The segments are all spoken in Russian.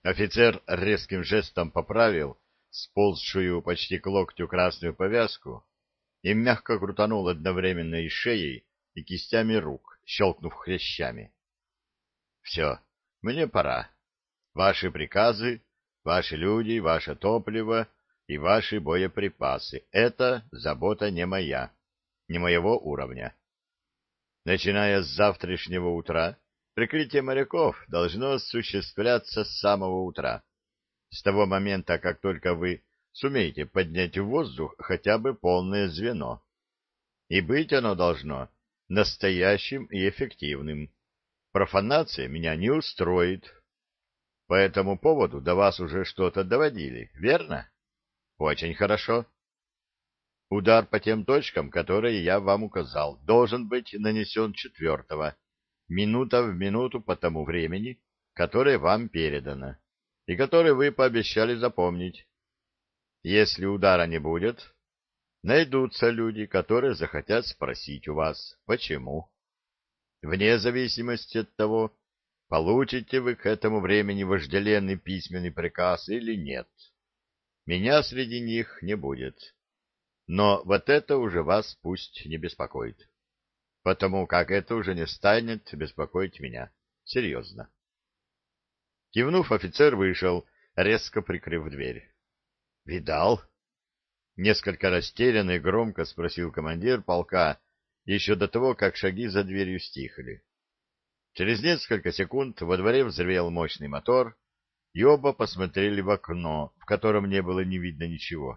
Офицер резким жестом поправил сползшую почти к локтю красную повязку и мягко крутанул одновременно и шеей, и кистями рук, щелкнув хрящами. — Все, мне пора. Ваши приказы, ваши люди, ваше топливо и ваши боеприпасы — это забота не моя, не моего уровня. Начиная с завтрашнего утра, прикрытие моряков должно осуществляться с самого утра, с того момента, как только вы сумеете поднять в воздух хотя бы полное звено. И быть оно должно настоящим и эффективным. Профанация меня не устроит. По этому поводу до вас уже что-то доводили, верно? Очень хорошо. Удар по тем точкам, которые я вам указал, должен быть нанесен 4-го, минута в минуту по тому времени, которое вам передано, и которое вы пообещали запомнить. Если удара не будет, найдутся люди, которые захотят спросить у вас, почему. Вне зависимости от того, получите вы к этому времени вожделенный письменный приказ или нет. Меня среди них не будет. Но вот это уже вас пусть не беспокоит, потому как это уже не станет беспокоить меня. Серьезно. Кивнув, офицер вышел, резко прикрыв дверь. — Видал? — несколько растерянно и громко спросил командир полка еще до того, как шаги за дверью стихли. Через несколько секунд во дворе взревел мощный мотор, и оба посмотрели в окно, в котором не было не видно ничего.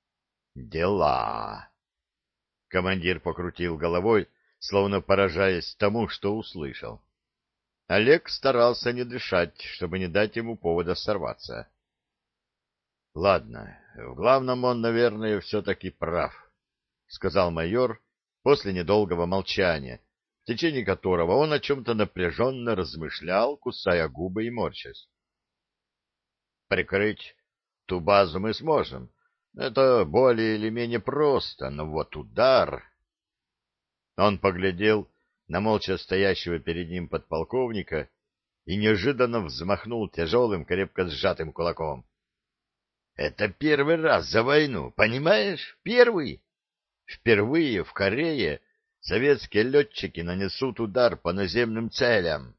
«Дела!» Командир покрутил головой, словно поражаясь тому, что услышал. Олег старался не дышать, чтобы не дать ему повода сорваться. «Ладно, в главном он, наверное, все-таки прав», — сказал майор после недолгого молчания, в течение которого он о чем-то напряженно размышлял, кусая губы и морщась. «Прикрыть ту базу мы сможем. Это более или менее просто, но вот удар...» Он поглядел на молча стоящего перед ним подполковника и неожиданно взмахнул тяжелым, крепко сжатым кулаком. «Это первый раз за войну, понимаешь? Первый! Впервые в Корее советские летчики нанесут удар по наземным целям».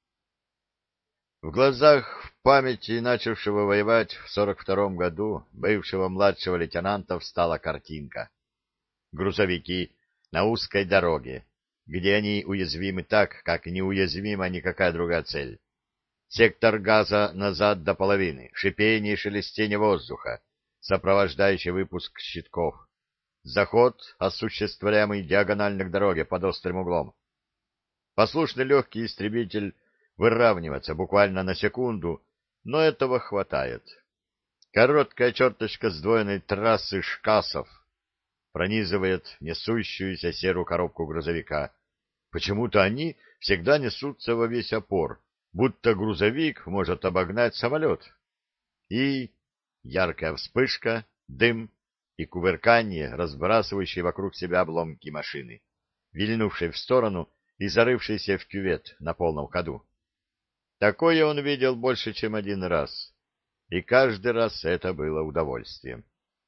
В глазах в памяти начавшего воевать в 42-м году бывшего младшего лейтенанта встала картинка. Грузовики на узкой дороге, где они уязвимы так, как неуязвима никакая другая цель. Сектор газа назад до половины, шипение и шелестение воздуха, сопровождающий выпуск щитков. Заход, осуществляемый диагонально к дороге под острым углом. Послушный легкий истребитель выравниваться буквально на секунду, но этого хватает. Короткая черточка сдвоенной трассы шкасов пронизывает несущуюся серую коробку грузовика. Почему-то они всегда несутся во весь опор, будто грузовик может обогнать самолет. И яркая вспышка, дым и кувырканье, разбрасывающие вокруг себя обломки машины, вильнувшей в сторону и зарывшейся в кювет на полном ходу. Такое он видел больше, чем один раз, и каждый раз это было удовольствием.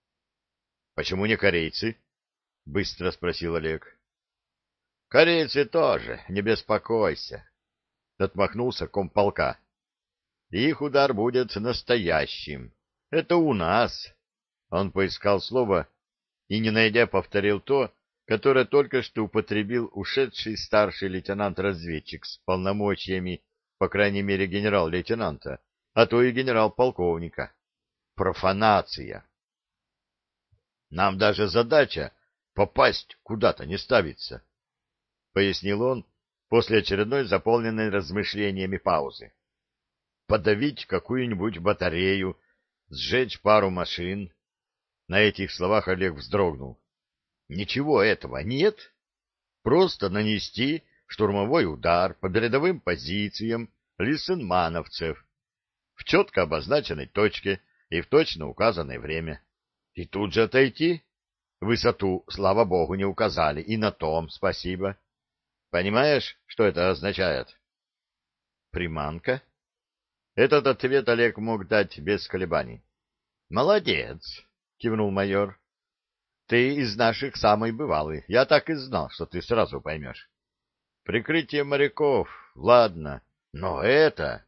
— Почему не корейцы? — быстро спросил Олег. — Корейцы тоже, не беспокойся, — отмахнулся комполка. — Их удар будет настоящим. Это у нас. Он поискал слово и, не найдя, повторил то, которое только что употребил ушедший старший лейтенант-разведчик с полномочиями, по крайней мере, генерал-лейтенанта, а то и генерал-полковника. Профанация. Нам даже задача попасть куда-то не ставится, — пояснил он после очередной заполненной размышлениями паузы. Подавить какую-нибудь батарею, сжечь пару машин. На этих словах Олег вздрогнул. Ничего этого нет. Просто нанести штурмовой удар по передовым позициям лисенмановцев в четко обозначенной точке и в точно указанное время. И тут же отойти. Высоту, слава богу, не указали, и на том спасибо. Понимаешь, что это означает? Приманка? Этот ответ Олег мог дать без колебаний. — Молодец, — кивнул майор. — Ты из наших самый бывалый. Я так и знал, что ты сразу поймешь. Прикрытие моряков, ладно, но это...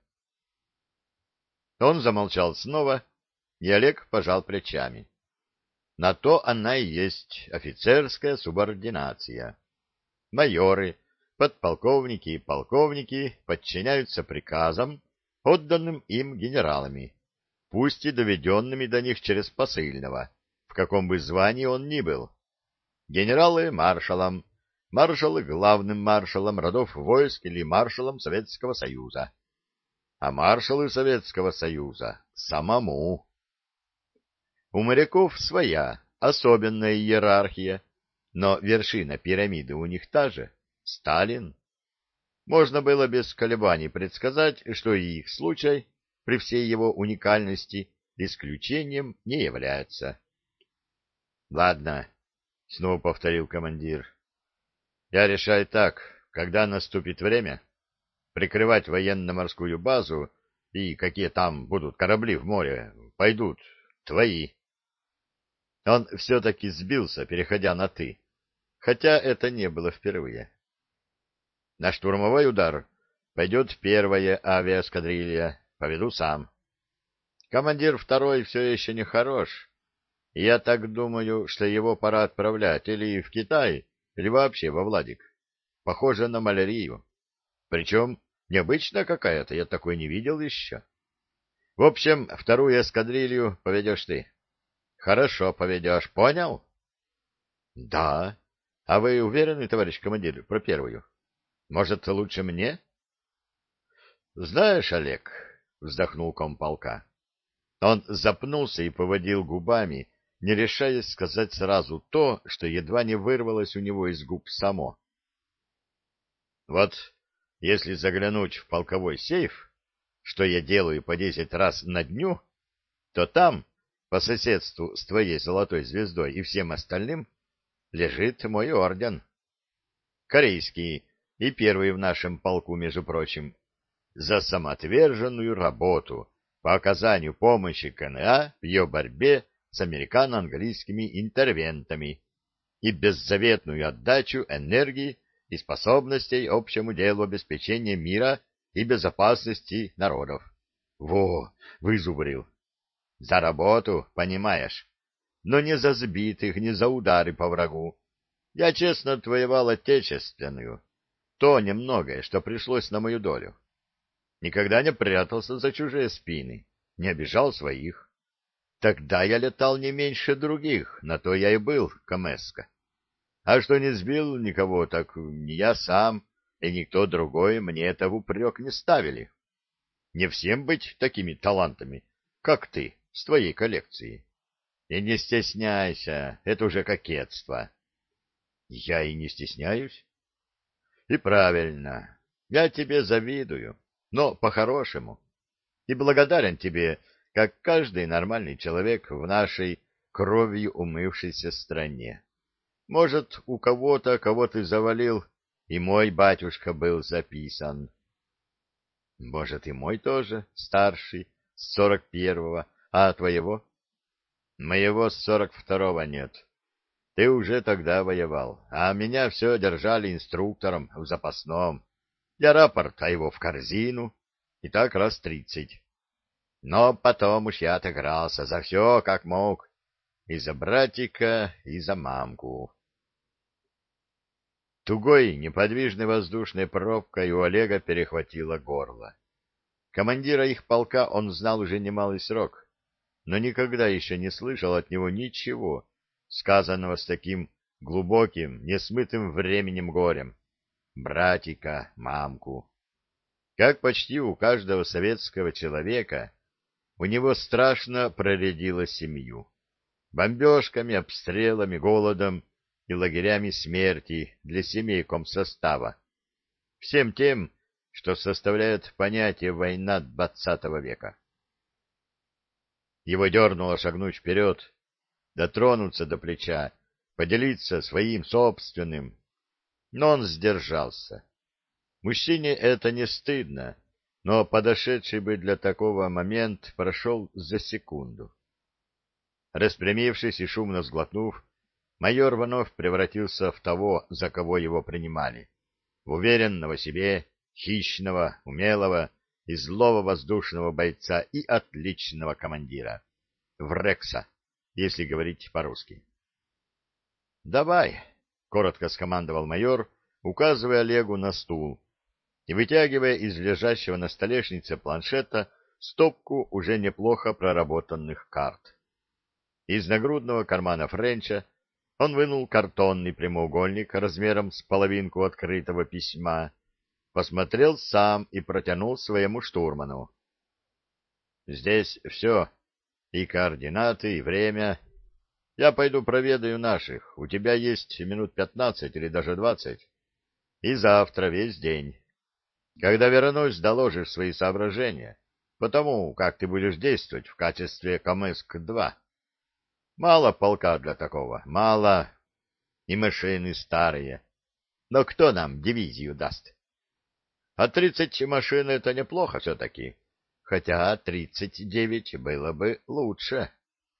Он замолчал снова, и Олег пожал плечами. На то она и есть офицерская субординация. Майоры, подполковники и полковники подчиняются приказам, отданным им генералами, пусть и доведенными до них через посыльного, в каком бы звании он ни был. Генералы — маршалам, маршалы — главным маршалам родов войск или маршалам Советского Союза, а маршалы Советского Союза — самому. У моряков своя, особенная иерархия, но вершина пирамиды у них та же — Сталин. Можно было без колебаний предсказать, что и их случай, при всей его уникальности, исключением не является. — Ладно, — снова повторил командир. — Я решаю так, когда наступит время, прикрывать военно-морскую базу и какие там будут корабли в море, пойдут твои. Он все-таки сбился, переходя на «ты», хотя это не было впервые. На штурмовой удар пойдет первая авиаэскадрилья, поведу сам. Командир второй все еще не хорош, и я так думаю, что его пора отправлять или в Китай, или вообще во Владик. Похоже на малярию. Причем необычная какая-то, я такой не видел еще. В общем, вторую эскадрилью поведешь ты. Хорошо поведешь, понял? Да. А вы уверены, товарищ командир, про первую? Может, лучше мне? Знаешь, Олег, вздохнул комполка. Он запнулся и поводил губами, не решаясь сказать сразу то, что едва не вырвалось у него из губ само. Вот если заглянуть в полковой сейф, что я делаю по 10 раз на дню, то там, по соседству с твоей золотой звездой и всем остальным, лежит мой орден. Корейский и первый в нашем полку, между прочим, за самоотверженную работу по оказанию помощи КНА в ее борьбе с американо-английскими интервентами и беззаветную отдачу энергии и способностей общему делу обеспечения мира и безопасности народов. Во, вызубрил. За работу, понимаешь, но не за сбитых, не за удары по врагу. Я честно отвоевал отечественную, то немногое, что пришлось на мою долю. Никогда не прятался за чужие спины, не обижал своих. Тогда я летал не меньше других, на то я и был КМСка. А что не сбил никого, так ни я сам и никто другой мне это в упрек не ставили. Не всем быть такими талантами, как ты, с твоей коллекцией. И не стесняйся, это уже кокетство. Я и не стесняюсь. И правильно, я тебе завидую, но по-хорошему. И благодарен тебе, как каждый нормальный человек в нашей кровью умывшейся стране. Может, у кого-то, кого ты завалил, и мой батюшка был записан. Может, и мой тоже, старший, с 41-го, а твоего? Моего с 42-го нет. Ты уже тогда воевал, а меня все держали инструктором в запасном. Я рапорт, а его в корзину, и так раз 30. Но потом уж я отыгрался за все, как мог, и за братика, и за мамку. Тугой, неподвижной воздушной пробкой у Олега перехватило горло. Командира их полка он знал уже немалый срок, но никогда еще не слышал от него ничего, сказанного с таким глубоким, несмытым временем горем. Братика, мамку. Как почти у каждого советского человека, у него страшно проредило семью. Бомбежками, обстрелами, голодом и лагерями смерти для семей комсостава. Всем тем, что составляет понятие «война» XX века. Его дернуло шагнуть вперед, дотронуться до плеча, поделиться своим собственным. Но он сдержался. Мужчине это не стыдно, но подошедший бы для такого момент прошел за секунду. Распрямившись и шумно сглотнув, майор вновь превратился в того, за кого его принимали, в уверенного в себе, хищного, умелого и злого воздушного бойца и отличного командира. В Рекса, если говорить по-русски. «Давай», — коротко скомандовал майор, указывая Олегу на стул и вытягивая из лежащего на столешнице планшета стопку уже неплохо проработанных карт. Из нагрудного кармана Френча он вынул картонный прямоугольник размером с половинку открытого письма, посмотрел сам и протянул своему штурману. «Здесь все, и координаты, и время. Я пойду проведаю наших. У тебя есть минут 15 или даже 20. И завтра весь день. Когда вернусь, доложишь свои соображения по тому, как ты будешь действовать в качестве Камыск-2. Мало полка для такого, мало. И машины старые. Но кто нам дивизию даст? А 30 машин — это неплохо все-таки. Хотя 39 было бы лучше.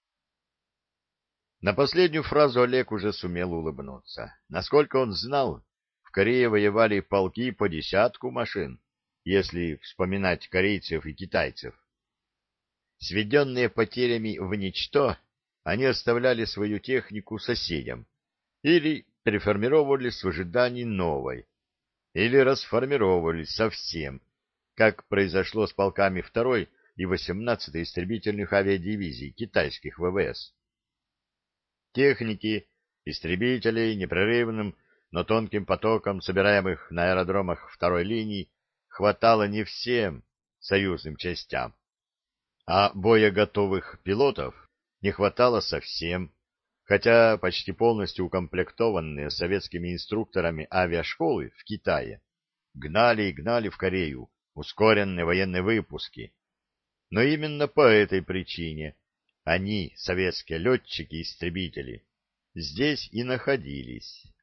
На последнюю фразу Олег уже сумел улыбнуться. Насколько он знал, в Корее воевали полки по десятку машин, если вспоминать корейцев и китайцев. Сведенные потерями в ничто, они оставляли свою технику соседям или переформировались в ожидании новой, или расформировались совсем, как произошло с полками 2-й и 18-й истребительных авиадивизий китайских ВВС. Техники, истребителей непрерывным, но тонким потоком, собираемых на аэродромах 2-й линии, хватало не всем союзным частям, а боеготовых пилотов не хватало совсем, хотя почти полностью укомплектованные советскими инструкторами авиашколы в Китае гнали и гнали в Корею ускоренные военные выпуски. Но именно по этой причине они, советские летчики-истребители, здесь и находились.